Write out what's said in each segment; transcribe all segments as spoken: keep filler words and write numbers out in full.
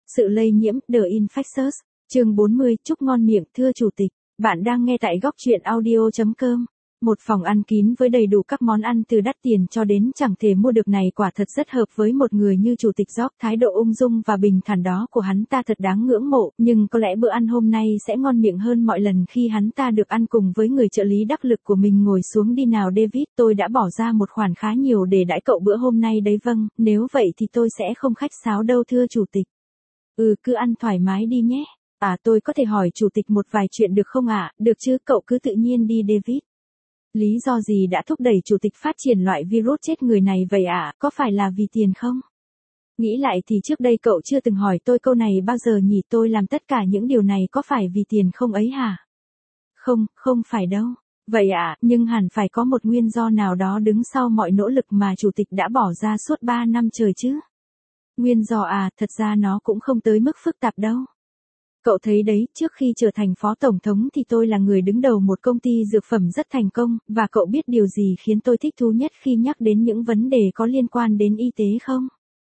Sự lây nhiễm, The Infectious, chương bốn mươi, chúc ngon miệng, thưa chủ tịch. Bạn đang nghe tại góc truyện audio chấm com. Một phòng ăn kín với đầy đủ các món ăn từ đắt tiền cho đến chẳng thể mua được này quả thật rất hợp với một người như chủ tịch George. Thái độ ung dung và bình thản đó của hắn ta thật đáng ngưỡng mộ, nhưng có lẽ bữa ăn hôm nay sẽ ngon miệng hơn mọi lần khi hắn ta được ăn cùng với người trợ lý đắc lực của mình. Ngồi xuống đi nào David, tôi đã bỏ ra một khoản khá nhiều để đãi cậu bữa hôm nay đấy. Vâng, nếu vậy thì tôi sẽ không khách sáo đâu thưa chủ tịch. Ừ, cứ ăn thoải mái đi nhé. À, tôi có thể hỏi chủ tịch một vài chuyện được không ạ? À? Được chứ, cậu cứ tự nhiên đi David. Lý do gì đã thúc đẩy chủ tịch phát triển loại virus chết người này vậy ạ? À? Có phải là vì tiền không? Nghĩ lại thì trước đây cậu chưa từng hỏi tôi câu này bao giờ nhỉ? Tôi làm tất cả những điều này có phải vì tiền không ấy hả? Không, không phải đâu. Vậy ạ, à, nhưng hẳn phải có một nguyên do nào đó đứng sau mọi nỗ lực mà chủ tịch đã bỏ ra suốt ba năm trời chứ. Nguyên do à, thật ra nó cũng không tới mức phức tạp đâu. Cậu thấy đấy, trước khi trở thành phó tổng thống thì tôi là người đứng đầu một công ty dược phẩm rất thành công, và cậu biết điều gì khiến tôi thích thú nhất khi nhắc đến những vấn đề có liên quan đến y tế không?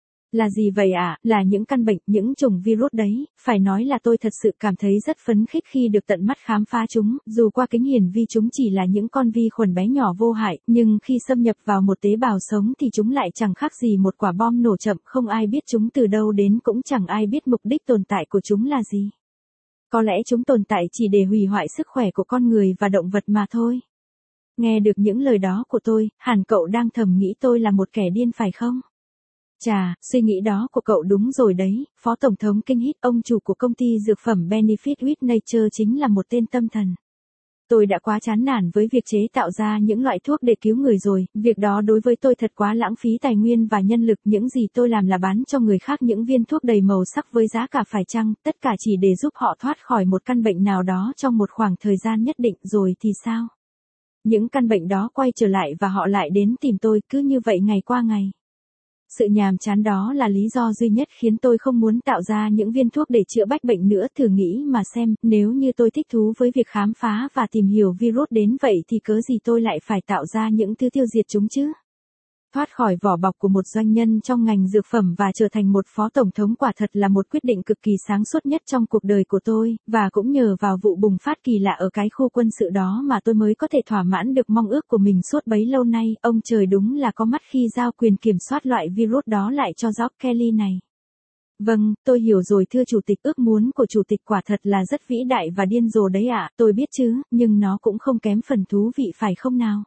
Là gì vậy ạ? À? Là những căn bệnh, những chủng virus đấy. Phải nói là tôi thật sự cảm thấy rất phấn khích khi được tận mắt khám phá chúng, dù qua kính hiển vi chúng chỉ là những con vi khuẩn bé nhỏ vô hại, nhưng khi xâm nhập vào một tế bào sống thì chúng lại chẳng khác gì một quả bom nổ chậm, không ai biết chúng từ đâu đến, cũng chẳng ai biết mục đích tồn tại của chúng là gì. Có lẽ chúng tồn tại chỉ để hủy hoại sức khỏe của con người và động vật mà thôi. Nghe được những lời đó của tôi, hẳn cậu đang thầm nghĩ tôi là một kẻ điên phải không? Chà, suy nghĩ đó của cậu đúng rồi đấy, Phó Tổng thống Kinh Hít, ông chủ của công ty dược phẩm Benefit with Nature chính là một tên tâm thần. Tôi đã quá chán nản với việc chế tạo ra những loại thuốc để cứu người rồi, việc đó đối với tôi thật quá lãng phí tài nguyên và nhân lực. Những gì tôi làm là bán cho người khác những viên thuốc đầy màu sắc với giá cả phải chăng, tất cả chỉ để giúp họ thoát khỏi một căn bệnh nào đó trong một khoảng thời gian nhất định, rồi thì sao? Những căn bệnh đó quay trở lại và họ lại đến tìm tôi, cứ như vậy ngày qua ngày. Sự nhàm chán đó là lý do duy nhất khiến tôi không muốn tạo ra những viên thuốc để chữa bách bệnh nữa. Thử nghĩ mà xem, nếu như tôi thích thú với việc khám phá và tìm hiểu virus đến vậy thì cớ gì tôi lại phải tạo ra những thứ tiêu diệt chúng chứ? Thoát khỏi vỏ bọc của một doanh nhân trong ngành dược phẩm và trở thành một phó tổng thống quả thật là một quyết định cực kỳ sáng suốt nhất trong cuộc đời của tôi, và cũng nhờ vào vụ bùng phát kỳ lạ ở cái khu quân sự đó mà tôi mới có thể thỏa mãn được mong ước của mình suốt bấy lâu nay. Ông trời đúng là có mắt khi giao quyền kiểm soát loại virus đó lại cho George Kelly này. Vâng, tôi hiểu rồi thưa chủ tịch, ước muốn của chủ tịch quả thật là rất vĩ đại và điên rồ đấy ạ, à, tôi biết chứ, nhưng nó cũng không kém phần thú vị phải không nào?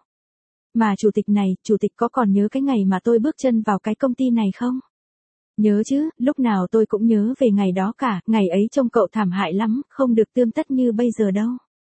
Mà chủ tịch này, chủ tịch có còn nhớ cái ngày mà tôi bước chân vào cái công ty này không? Nhớ chứ, lúc nào tôi cũng nhớ về ngày đó cả, ngày ấy trông cậu thảm hại lắm, không được tươm tất như bây giờ đâu.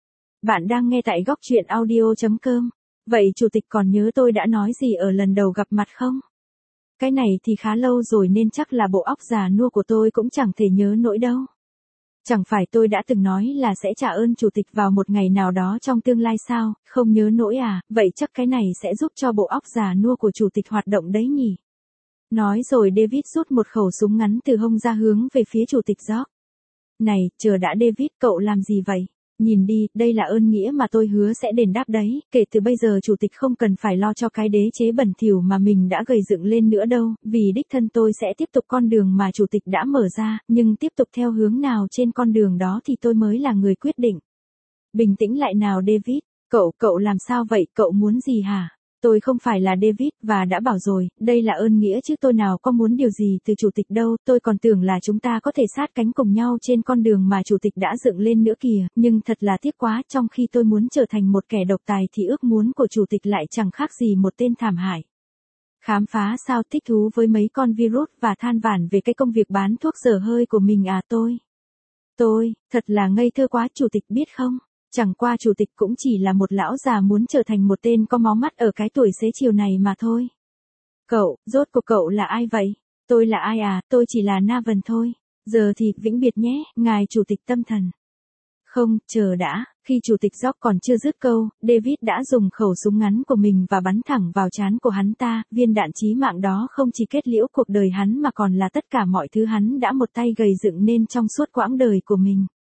Bạn đang nghe tại góc truyện audio chấm com. Vậy chủ tịch còn nhớ tôi đã nói gì ở lần đầu gặp mặt không? Cái này thì khá lâu rồi nên chắc là bộ óc già nua của tôi cũng chẳng thể nhớ nổi đâu. Chẳng phải tôi đã từng nói là sẽ trả ơn chủ tịch vào một ngày nào đó trong tương lai sao, không nhớ nổi à, vậy chắc cái này sẽ giúp cho bộ óc già nua của chủ tịch hoạt động đấy nhỉ. Nói rồi David rút một khẩu súng ngắn từ hông ra hướng về phía chủ tịch George. Này, chờ đã David, cậu làm gì vậy? Nhìn đi, đây là ơn nghĩa mà tôi hứa sẽ đền đáp đấy, kể từ bây giờ chủ tịch không cần phải lo cho cái đế chế bẩn thỉu mà mình đã gầy dựng lên nữa đâu, vì đích thân tôi sẽ tiếp tục con đường mà chủ tịch đã mở ra, nhưng tiếp tục theo hướng nào trên con đường đó thì tôi mới là người quyết định. Bình tĩnh lại nào David, cậu, cậu làm sao vậy, cậu muốn gì hả? Tôi không phải là David, và đã bảo rồi, đây là ơn nghĩa chứ tôi nào có muốn điều gì từ chủ tịch đâu, tôi còn tưởng là chúng ta có thể sát cánh cùng nhau trên con đường mà chủ tịch đã dựng lên nữa kìa, nhưng thật là tiếc quá, trong khi tôi muốn trở thành một kẻ độc tài thì ước muốn của chủ tịch lại chẳng khác gì một tên thảm hại. Khám phá sao, thích thú với mấy con virus và than vãn về cái công việc bán thuốc dở hơi của mình à? Tôi, tôi, thật là ngây thơ quá chủ tịch biết không? Chẳng qua chủ tịch cũng chỉ là một lão già muốn trở thành một tên có máu mắt ở cái tuổi xế chiều này mà thôi. Cậu, rốt cuộc cậu là ai vậy? Tôi là ai à, tôi chỉ là Navan thôi. Giờ thì vĩnh biệt nhé, ngài chủ tịch tâm thần. Không, chờ đã, khi chủ tịch George còn chưa dứt câu, David đã dùng khẩu súng ngắn của mình và bắn thẳng vào trán của hắn ta, viên đạn chí mạng đó không chỉ kết liễu cuộc đời hắn mà còn là tất cả mọi thứ hắn đã một tay gầy dựng nên trong suốt quãng đời của mình.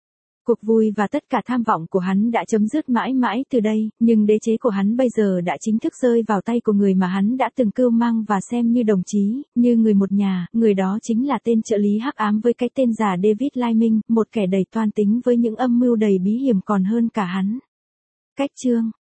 Cuộc vui và tất cả tham vọng của hắn đã chấm dứt mãi mãi từ đây, nhưng đế chế của hắn bây giờ đã chính thức rơi vào tay của người mà hắn đã từng cưu mang và xem như đồng chí, như người một nhà, người đó chính là tên trợ lý hắc ám với cái tên giả David Lyman, một kẻ đầy toan tính với những âm mưu đầy bí hiểm còn hơn cả hắn. Cách chương